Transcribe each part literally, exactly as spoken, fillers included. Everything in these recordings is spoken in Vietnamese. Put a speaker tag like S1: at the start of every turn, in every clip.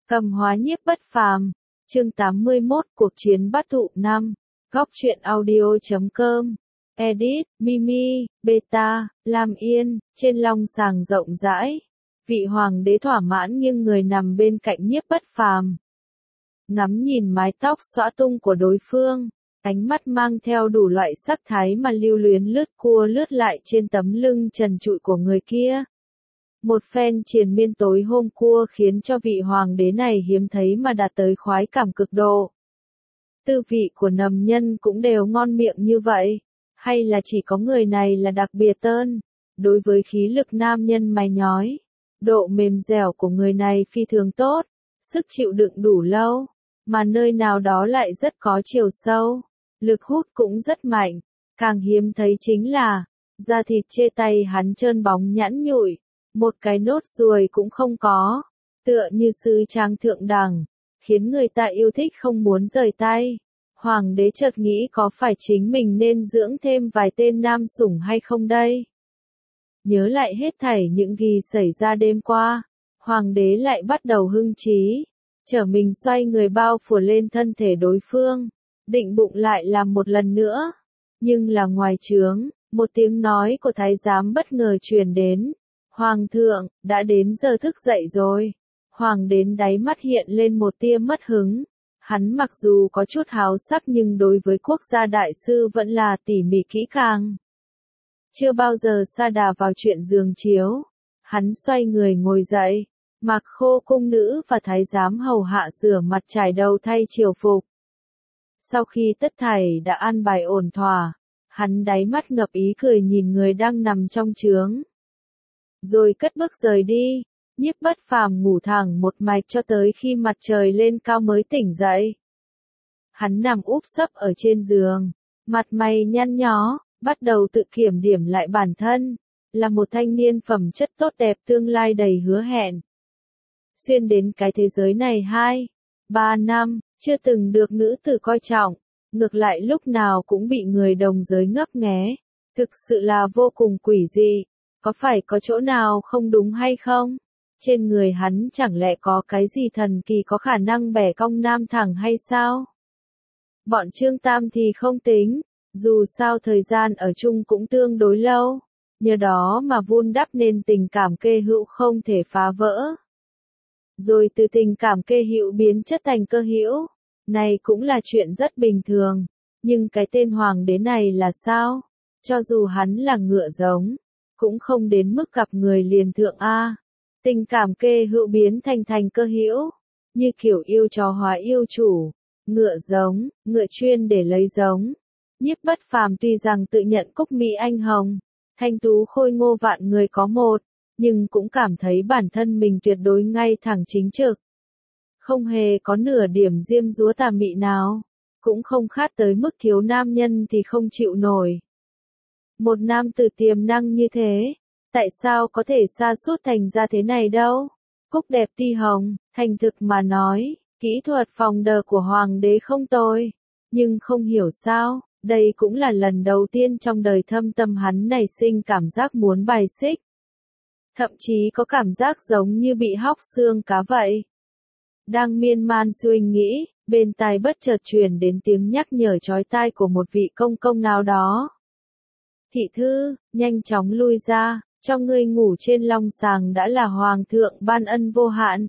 S1: Cầm hóa nhiếp bất phàm, chương tám mươi mốt cuộc chiến bát thụ năm, góc truyện audio chấm com, edit, Mimi, Beta, Lam Yên, trên long sàng rộng rãi, vị hoàng đế thỏa mãn nghiêng người nằm bên cạnh nhiếp bất phàm. Ngắm nhìn mái tóc xõa tung của đối phương, ánh mắt mang theo đủ loại sắc thái mà lưu luyến lướt cua lướt lại trên tấm lưng trần trụi của người kia. Một phen triền miên tối hôm cua khiến cho vị hoàng đế này hiếm thấy mà đạt tới khoái cảm cực độ. Tư vị của nầm nhân cũng đều ngon miệng như vậy, hay là chỉ có người này là đặc biệt tơn, đối với khí lực nam nhân mày nhói, độ mềm dẻo của người này phi thường tốt, sức chịu đựng đủ lâu, mà nơi nào đó lại rất có chiều sâu, lực hút cũng rất mạnh, càng hiếm thấy chính là, da thịt chê tay hắn trơn bóng nhẵn nhụi. Một cái nốt ruồi cũng không có, tựa như sứ trang thượng đẳng, khiến người ta yêu thích không muốn rời tay. Hoàng đế chợt nghĩ có phải chính mình nên dưỡng thêm vài tên nam sủng hay không đây? Nhớ lại hết thảy những gì xảy ra đêm qua, hoàng đế lại bắt đầu hưng trí, trở mình xoay người bao phủ lên thân thể đối phương, định bụng lại làm một lần nữa. Nhưng là ngoài trướng, một tiếng nói của thái giám bất ngờ truyền đến. Hoàng thượng, đã đến giờ thức dậy rồi. Hoàng đến đáy mắt hiện lên một tia mất hứng. Hắn mặc dù có chút háo sắc nhưng đối với quốc gia đại sư vẫn là tỉ mỉ kỹ càng. Chưa bao giờ sa đà vào chuyện giường chiếu. Hắn xoay người ngồi dậy. Mặc khô cung nữ và thái giám hầu hạ rửa mặt trải đầu thay triều phục. Sau khi tất thảy đã an bài ổn thỏa, hắn đáy mắt ngập ý cười nhìn người đang nằm trong trướng. Rồi cất bước rời đi, nhiếp bất phàm ngủ thẳng một mạch cho tới khi mặt trời lên cao mới tỉnh dậy. Hắn nằm úp sấp ở trên giường, mặt mày nhăn nhó, bắt đầu tự kiểm điểm lại bản thân, là một thanh niên phẩm chất tốt đẹp tương lai đầy hứa hẹn. Xuyên đến cái thế giới này hai, ba năm, chưa từng được nữ tử coi trọng, ngược lại lúc nào cũng bị người đồng giới ngấp nghé, thực sự là vô cùng quỷ dị. Có phải có chỗ nào không đúng hay không? Trên người hắn chẳng lẽ có cái gì thần kỳ có khả năng bẻ cong nam thẳng hay sao? Bọn Trương Tam thì không tính, dù sao thời gian ở chung cũng tương đối lâu, nhờ đó mà vun đắp nên tình cảm kê hữu không thể phá vỡ. Rồi từ tình cảm kê hữu biến chất thành cơ hữu, này cũng là chuyện rất bình thường, nhưng cái tên hoàng đế này là sao? Cho dù hắn là ngựa giống, cũng không đến mức gặp người liền thượng a. Tình cảm kê hữu biến thành thành cơ hữu, như kiểu yêu chó hóa yêu chủ, ngựa giống, ngựa chuyên để lấy giống. Nhiếp bất phàm tuy rằng tự nhận cúc mỹ anh hồng, thanh tú khôi ngô vạn người có một, nhưng cũng cảm thấy bản thân mình tuyệt đối ngay thẳng chính trực. Không hề có nửa điểm diêm dúa tà mị nào, cũng không khát tới mức thiếu nam nhân thì không chịu nổi. Một nam tử tiềm năng như thế, tại sao có thể sa sút thành ra thế này đâu? Cúc đẹp ti hồng, thành thực mà nói, kỹ thuật phòng đờ của hoàng đế không tồi, nhưng không hiểu sao, đây cũng là lần đầu tiên trong đời thâm tâm hắn nảy sinh cảm giác muốn bài xích. Thậm chí có cảm giác giống như bị hóc xương cá vậy. Đang miên man suy nghĩ, bên tai bất chợt truyền đến tiếng nhắc nhở chói tai của một vị công công nào đó. Thị thư, nhanh chóng lui ra, cho ngươi ngủ trên long sàng đã là hoàng thượng ban ân vô hạn.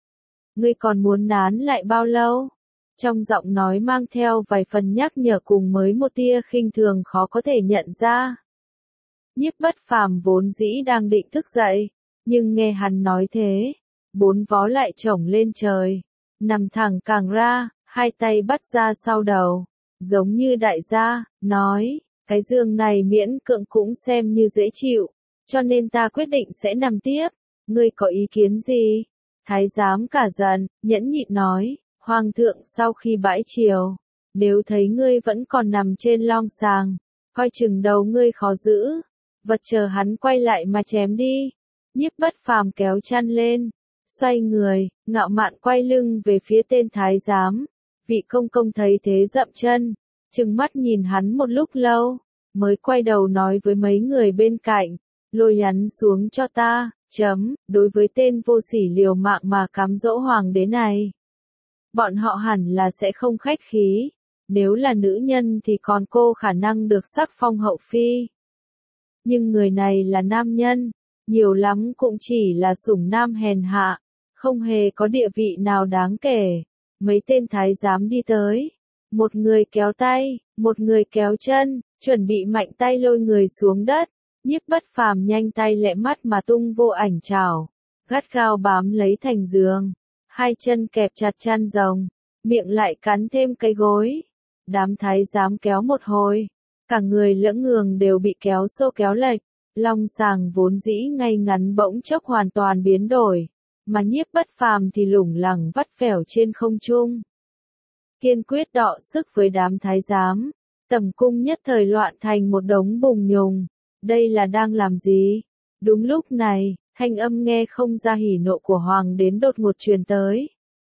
S1: Ngươi còn muốn nán lại bao lâu? Trong giọng nói mang theo vài phần nhắc nhở cùng mới một tia khinh thường khó có thể nhận ra. Nhiếp bất phàm vốn dĩ đang định thức dậy, nhưng nghe hắn nói thế, bốn vó lại chổng lên trời, nằm thẳng càng ra, hai tay bắt ra sau đầu, giống như đại gia, nói. Cái giường này miễn cưỡng cũng xem như dễ chịu, cho nên ta quyết định sẽ nằm tiếp, ngươi có ý kiến gì? Thái giám cả giận, nhẫn nhịn nói, hoàng thượng sau khi bãi triều, nếu thấy ngươi vẫn còn nằm trên long sàng, coi chừng đầu ngươi khó giữ, vật chờ hắn quay lại mà chém đi. Nhiếp bất phàm kéo chăn lên, xoay người, ngạo mạn quay lưng về phía tên thái giám, vị công công thấy thế dậm chân. Trừng mắt nhìn hắn một lúc lâu, mới quay đầu nói với mấy người bên cạnh, lôi hắn xuống cho ta, Chấm, đối với tên vô sỉ liều mạng mà cám dỗ hoàng đế này. Bọn họ hẳn là sẽ không khách khí. Nếu là nữ nhân thì còn cô khả năng được sắc phong hậu phi. Nhưng người này là nam nhân, nhiều lắm cũng chỉ là sủng nam hèn hạ, không hề có địa vị nào đáng kể. Mấy tên thái giám đi tới, một người kéo tay, một người kéo chân, chuẩn bị mạnh tay lôi người xuống đất. Nhiếp Bất Phàm nhanh tay lẹ mắt mà tung vô ảnh chảo, gắt gao bám lấy thành giường, hai chân kẹp chặt chăn rồng, miệng lại cắn thêm cái gối. Đám thái giám kéo một hồi, cả người lẫn ngường đều bị kéo xô kéo lệch, long sàng vốn dĩ ngay ngắn bỗng chốc hoàn toàn biến đổi, mà Nhiếp Bất Phàm thì lủng lẳng vắt vẻo trên không trung. Kiên quyết đọ sức với đám thái giám, tầm cung nhất thời loạn thành một đống bùng nhùng. Đây là đang làm gì? Đúng lúc này, thanh âm nghe không ra hỉ nộ của hoàng đến đột ngột truyền tới.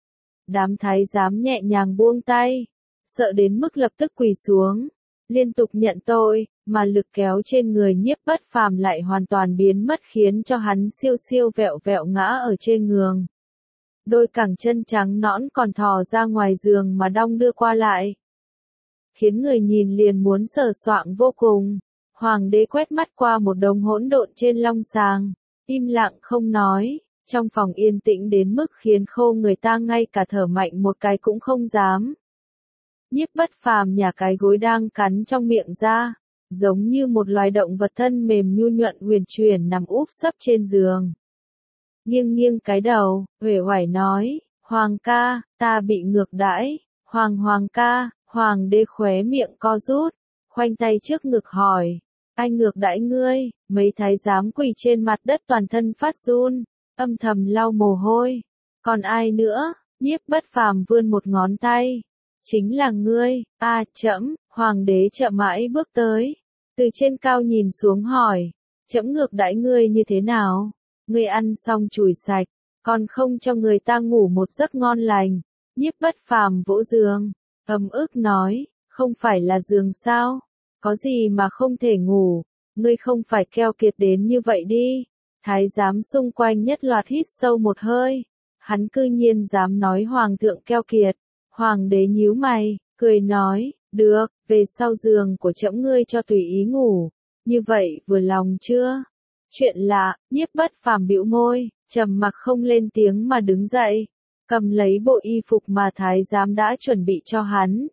S1: Đám thái giám nhẹ nhàng buông tay, sợ đến mức lập tức quỳ xuống, liên tục nhận tội, mà lực kéo trên người Nhiếp Bất Phàm lại hoàn toàn biến mất khiến cho hắn siêu siêu vẹo vẹo ngã ở trên giường. Đôi cẳng chân trắng nõn còn thò ra ngoài giường mà đong đưa qua lại, khiến người nhìn liền muốn sờ soạng vô cùng. Hoàng đế quét mắt qua một đống hỗn độn trên long sàng, im lặng không nói, trong phòng yên tĩnh đến mức khiến khô người ta ngay cả thở mạnh một cái cũng không dám. Nhiếp Bất Phàm nhả cái gối đang cắn trong miệng ra, giống như một loài động vật thân mềm nhu nhuận huyền chuyển nằm úp sấp trên giường. Nghiêng nghiêng cái đầu, uể oải nói, Hoàng ca, ta bị ngược đãi. Hoàng Hoàng ca, Hoàng đế khóe miệng co rút, khoanh tay trước ngực hỏi, ai ngược đãi ngươi? Mấy thái giám quỳ trên mặt đất toàn thân phát run, âm thầm lau mồ hôi. Còn ai nữa? Nhiếp Bất Phàm vươn một ngón tay. Chính là ngươi. A à, trẫm. Hoàng đế chậm mãi bước tới, từ trên cao nhìn xuống hỏi, trẫm ngược đãi ngươi như thế nào? Ngươi ăn xong chùi sạch, còn không cho người ta ngủ một giấc ngon lành. Nhiếp Bất Phàm vỗ giường, ấm ức nói, không phải là giường sao? Có gì mà không thể ngủ, ngươi không phải keo kiệt đến như vậy đi. Thái giám xung quanh nhất loạt hít sâu một hơi, hắn cư nhiên dám nói hoàng thượng keo kiệt. Hoàng đế nhíu mày, cười nói, được, về sau giường của trẫm ngươi cho tùy ý ngủ, như vậy vừa lòng chưa? Chuyện lạ. Nhiếp Bất Phàm bĩu môi, trầm mặc không lên tiếng mà đứng dậy, cầm lấy bộ y phục mà thái giám đã chuẩn bị cho hắn,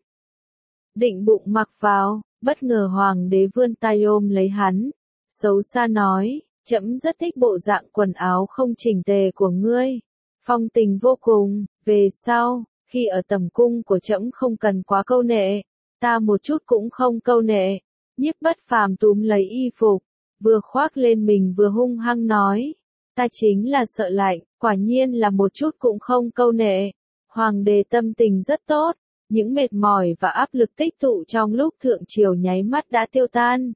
S1: định bụng mặc vào. Bất ngờ hoàng đế vươn tay ôm lấy hắn, xấu xa nói, trẫm rất thích bộ dạng quần áo không chỉnh tề của ngươi, phong tình vô cùng. Về sau, khi ở tầm cung của trẫm không cần quá câu nệ, ta một chút cũng không câu nệ. Nhiếp Bất Phàm túm lấy y phục, vừa khoác lên mình vừa hung hăng nói, ta chính là sợ lạnh, quả nhiên là một chút cũng không câu nệ. Hoàng đế tâm tình rất tốt. Những mệt mỏi và áp lực tích tụ trong lúc thượng triều nháy mắt đã tiêu tan.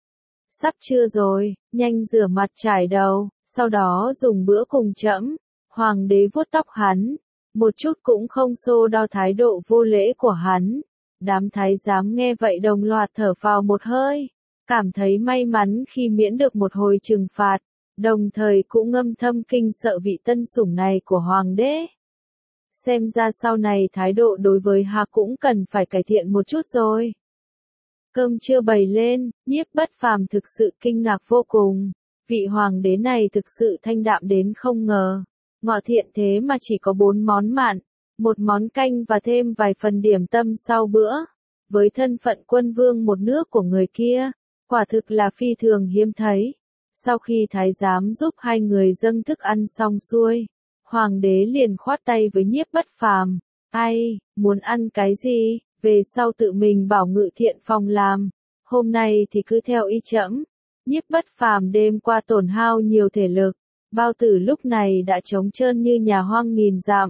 S1: Sắp trưa rồi, nhanh rửa mặt trải đầu, sau đó dùng bữa cùng trẫm. Hoàng đế vuốt tóc hắn, một chút cũng không xô đo thái độ vô lễ của hắn. Đám thái giám nghe vậy đồng loạt thở phào một hơi, cảm thấy may mắn khi miễn được một hồi trừng phạt, đồng thời cũng ngâm thâm kinh sợ vị tân sủng này của hoàng đế. Xem ra sau này thái độ đối với Hà cũng cần phải cải thiện một chút rồi. Cơm trưa bày lên, Nhiếp Bất Phàm thực sự kinh ngạc vô cùng. Vị hoàng đế này thực sự thanh đạm đến không ngờ. Ngọ thiện thế mà chỉ có bốn món mặn, một món canh và thêm vài phần điểm tâm sau bữa. Với thân phận quân vương một nước của người kia, quả thực là phi thường hiếm thấy. Sau khi thái giám giúp hai người dâng thức ăn xong xuôi, hoàng đế liền khoát tay với Nhiếp Bất Phàm, ai, muốn ăn cái gì, về sau tự mình bảo ngự thiện phòng làm, hôm nay thì cứ theo ý trẫm. Nhiếp Bất Phàm đêm qua tổn hao nhiều thể lực, bao tử lúc này đã trống trơn như nhà hoang nghìn dặm.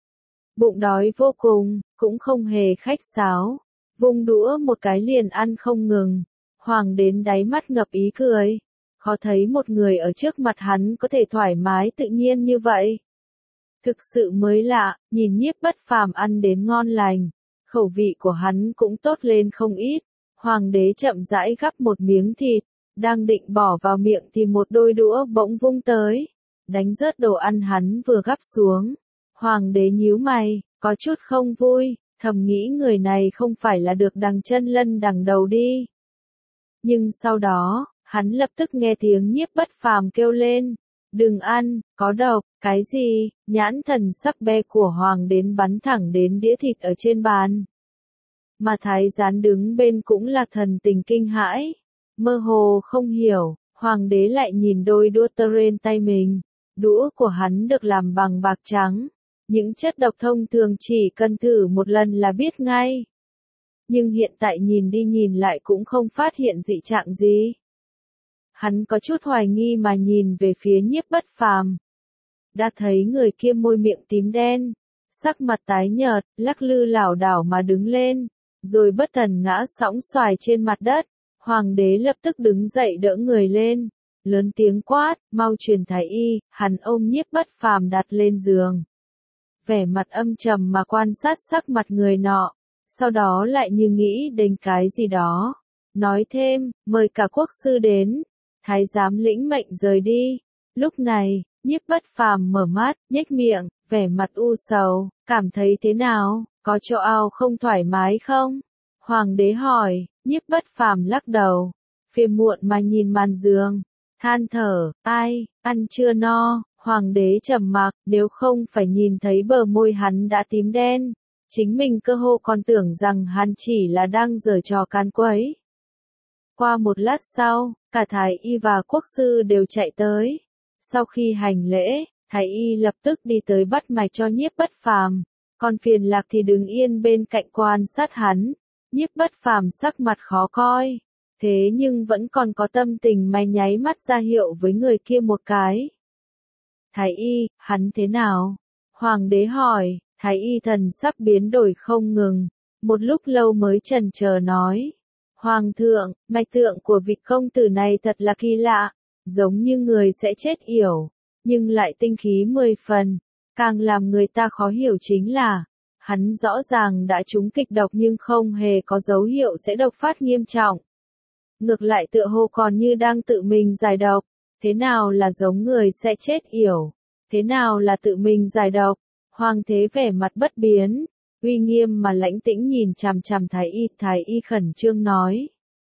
S1: Bụng đói vô cùng, cũng không hề khách sáo, vung đũa một cái liền ăn không ngừng. Hoàng đến đáy mắt ngập ý cười, khó thấy một người ở trước mặt hắn có thể thoải mái tự nhiên như vậy. Thực sự mới lạ, nhìn Nhiếp Bất Phàm ăn đến ngon lành, khẩu vị của hắn cũng tốt lên không ít. Hoàng đế chậm rãi gắp một miếng thịt, đang định bỏ vào miệng thì một đôi đũa bỗng vung tới. đánh rớt đồ ăn hắn vừa gắp xuống. Hoàng đế nhíu mày, có chút không vui, thầm nghĩ người này không phải là được đằng chân lân đằng đầu đi. Nhưng sau đó, hắn lập tức nghe tiếng Nhiếp Bất Phàm kêu lên, đừng ăn, có độc, cái gì, nhãn thần sắc be của hoàng đến bắn thẳng đến đĩa thịt ở trên bàn. Mà thái giám đứng bên cũng là thần tình kinh hãi, mơ hồ không hiểu, hoàng đế lại nhìn đôi đũa trên tay mình, đũa của hắn được làm bằng bạc trắng, những chất độc thông thường chỉ cần thử một lần là biết ngay. Nhưng hiện tại nhìn đi nhìn lại cũng không phát hiện dị trạng gì. Hắn có chút hoài nghi mà nhìn về phía Nhiếp Bất Phàm. Đã thấy người kia môi miệng tím đen, sắc mặt tái nhợt, lắc lư lảo đảo mà đứng lên, rồi bất thần ngã sõng xoài trên mặt đất. Hoàng đế lập tức đứng dậy đỡ người lên, lớn tiếng quát, mau truyền thái y. Hắn ôm Nhiếp Bất Phàm đặt lên giường, vẻ mặt âm trầm mà quan sát sắc mặt người nọ, sau đó lại như nghĩ đến cái gì đó, nói thêm, mời cả quốc sư đến. Thái giám lĩnh mệnh rời đi. Lúc này, Nhiếp Bất Phàm mở mắt, nhếch miệng, vẻ mặt u sầu, cảm thấy thế nào, có chỗ ao không thoải mái không? Hoàng đế hỏi. Nhiếp Bất Phàm lắc đầu, phiền muộn mà nhìn màn giường, than thở, ai, ăn chưa no. Hoàng đế trầm mặc, nếu không phải nhìn thấy bờ môi hắn đã tím đen, chính mình cơ hồ còn tưởng rằng hắn chỉ là đang giở trò càn quấy. Qua một lát sau, cả thái y và quốc sư đều chạy tới. Sau khi hành lễ, thái y lập tức đi tới bắt mạch cho Nhiếp Bất Phàm, còn Phiền Lạc thì đứng yên bên cạnh quan sát hắn. Nhiếp Bất Phàm sắc mặt khó coi, thế nhưng vẫn còn có tâm tình mà nháy mắt ra hiệu với người kia một cái. Thái y, hắn thế nào? Hoàng đế hỏi. Thái y thần sắc biến đổi không ngừng, một lúc lâu mới chần chờ nói. Hoàng thượng, mạch tượng của vị công tử này thật là kỳ lạ, giống như người sẽ chết yểu, nhưng lại tinh khí mười phần. Càng làm người ta khó hiểu chính là, hắn rõ ràng đã trúng kịch độc nhưng không hề có dấu hiệu sẽ độc phát nghiêm trọng. Ngược lại tựa hồ còn như đang tự mình giải độc. Thế nào là giống người sẽ chết yểu? Thế nào là tự mình giải độc? Hoàng thế vẻ mặt bất biến, uy nghiêm mà lãnh tĩnh nhìn chằm chằm thái y. Thái y khẩn trương nói.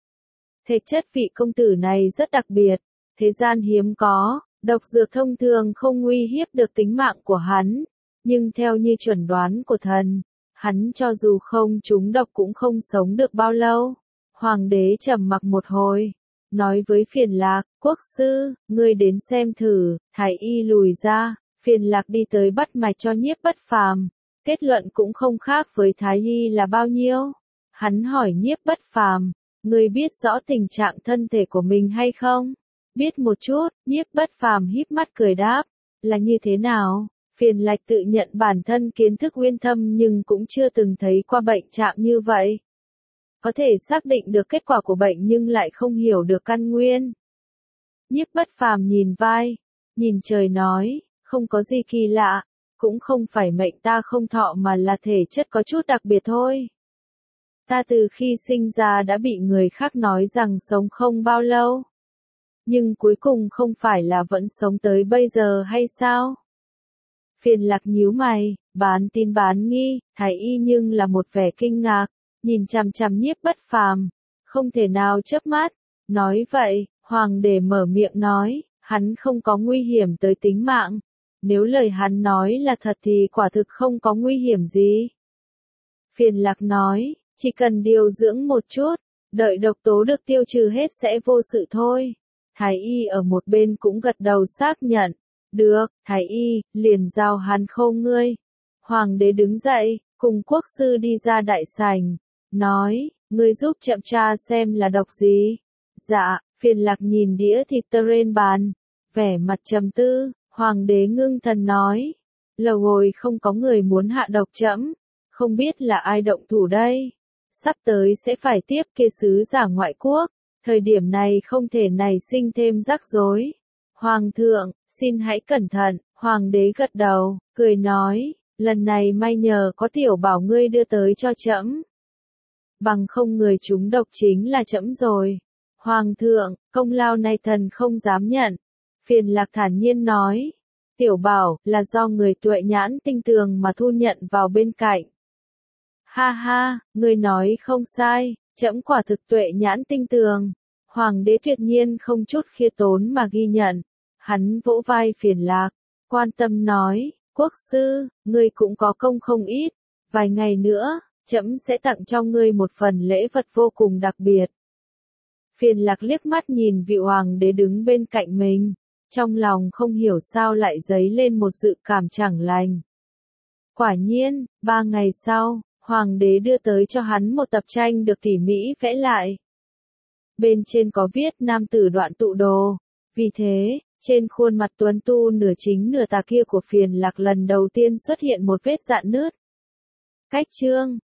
S1: Thể chất vị công tử này rất đặc biệt, thế gian hiếm có, độc dược thông thường không nguy hiếp được tính mạng của hắn, nhưng theo như chuẩn đoán của thần, hắn cho dù không trúng độc cũng không sống được bao lâu. Hoàng đế trầm mặc một hồi, nói với Phiền Lạc, quốc sư, ngươi đến xem thử. Thái y lùi ra, Phiền Lạc đi tới bắt mạch cho Nhiếp Bất Phàm, kết luận cũng không khác với thái y là bao nhiêu. Hắn hỏi Nhiếp Bất Phàm, ngươi biết rõ tình trạng thân thể của mình hay không? Biết một chút. Nhiếp Bất Phàm híp mắt cười đáp, là như thế nào? Phiền Lạc tự nhận bản thân kiến thức uyên thâm nhưng cũng chưa từng thấy qua bệnh trạng như vậy. Có thể xác định được kết quả của bệnh nhưng lại không hiểu được căn nguyên. Nhiếp Bất Phàm nhìn vai, nhìn trời nói, không có gì kỳ lạ, cũng không phải mệnh ta không thọ mà là thể chất có chút đặc biệt thôi. Ta từ khi sinh ra đã bị người khác nói rằng sống không bao lâu. Nhưng cuối cùng không phải là vẫn sống tới bây giờ hay sao? Phiền Lạc nhíu mày, bán tin bán nghi. Thái y nhưng là một vẻ kinh ngạc, nhìn chằm chằm Nhiếp Bất Phàm, không thể nào chớp mắt. Nói vậy, hoàng đế mở miệng nói, hắn không có nguy hiểm tới tính mạng. Nếu lời hắn nói là thật thì quả thực không có nguy hiểm gì. Phiền Lạc nói, chỉ cần điều dưỡng một chút, đợi độc tố được tiêu trừ hết sẽ vô sự thôi. Thái y ở một bên cũng gật đầu xác nhận. Được, thái y, liền giao hắn khâu ngươi. Hoàng đế đứng dậy, cùng quốc sư đi ra đại sảnh, nói, ngươi giúp chậm tra xem là độc gì. Dạ. Phiền Lạc nhìn đĩa thịt trên bàn, vẻ mặt trầm tư. Hoàng đế ngưng thần nói, lâu rồi không có người muốn hạ độc trẫm, không biết là ai động thủ đây. Sắp tới sẽ phải tiếp kế sứ giả ngoại quốc, thời điểm này không thể nảy sinh thêm rắc rối. Hoàng thượng, xin hãy cẩn thận. Hoàng đế gật đầu, cười nói, lần này may nhờ có tiểu bảo ngươi đưa tới cho trẫm. Bằng không người chúng độc chính là trẫm rồi. Hoàng thượng, công lao này thần không dám nhận. Phiền Lạc thản nhiên nói, Tiểu bảo, là do người tuệ nhãn tinh tường mà thu nhận vào bên cạnh. Ha ha, ngươi nói không sai, trẫm quả thực tuệ nhãn tinh tường. Hoàng đế tuyệt nhiên không chút khiêm tốn mà ghi nhận. Hắn vỗ vai Phiền Lạc, quan tâm nói, quốc sư, ngươi cũng có công không ít, vài ngày nữa, trẫm sẽ tặng cho ngươi một phần lễ vật vô cùng đặc biệt. Phiền Lạc liếc mắt nhìn vị hoàng đế đứng bên cạnh mình, trong lòng không hiểu sao lại dấy lên một dự cảm chẳng lành. Quả nhiên, ba ngày sau, hoàng đế đưa tới cho hắn một tập tranh được tỉ mỉ vẽ lại. Bên trên có viết nam tử đoạn tụ đồ, vì thế, trên khuôn mặt tuấn tu nửa chính nửa tà kia của Phiền Lạc lần đầu tiên xuất hiện một vết rạn nứt. Cách chương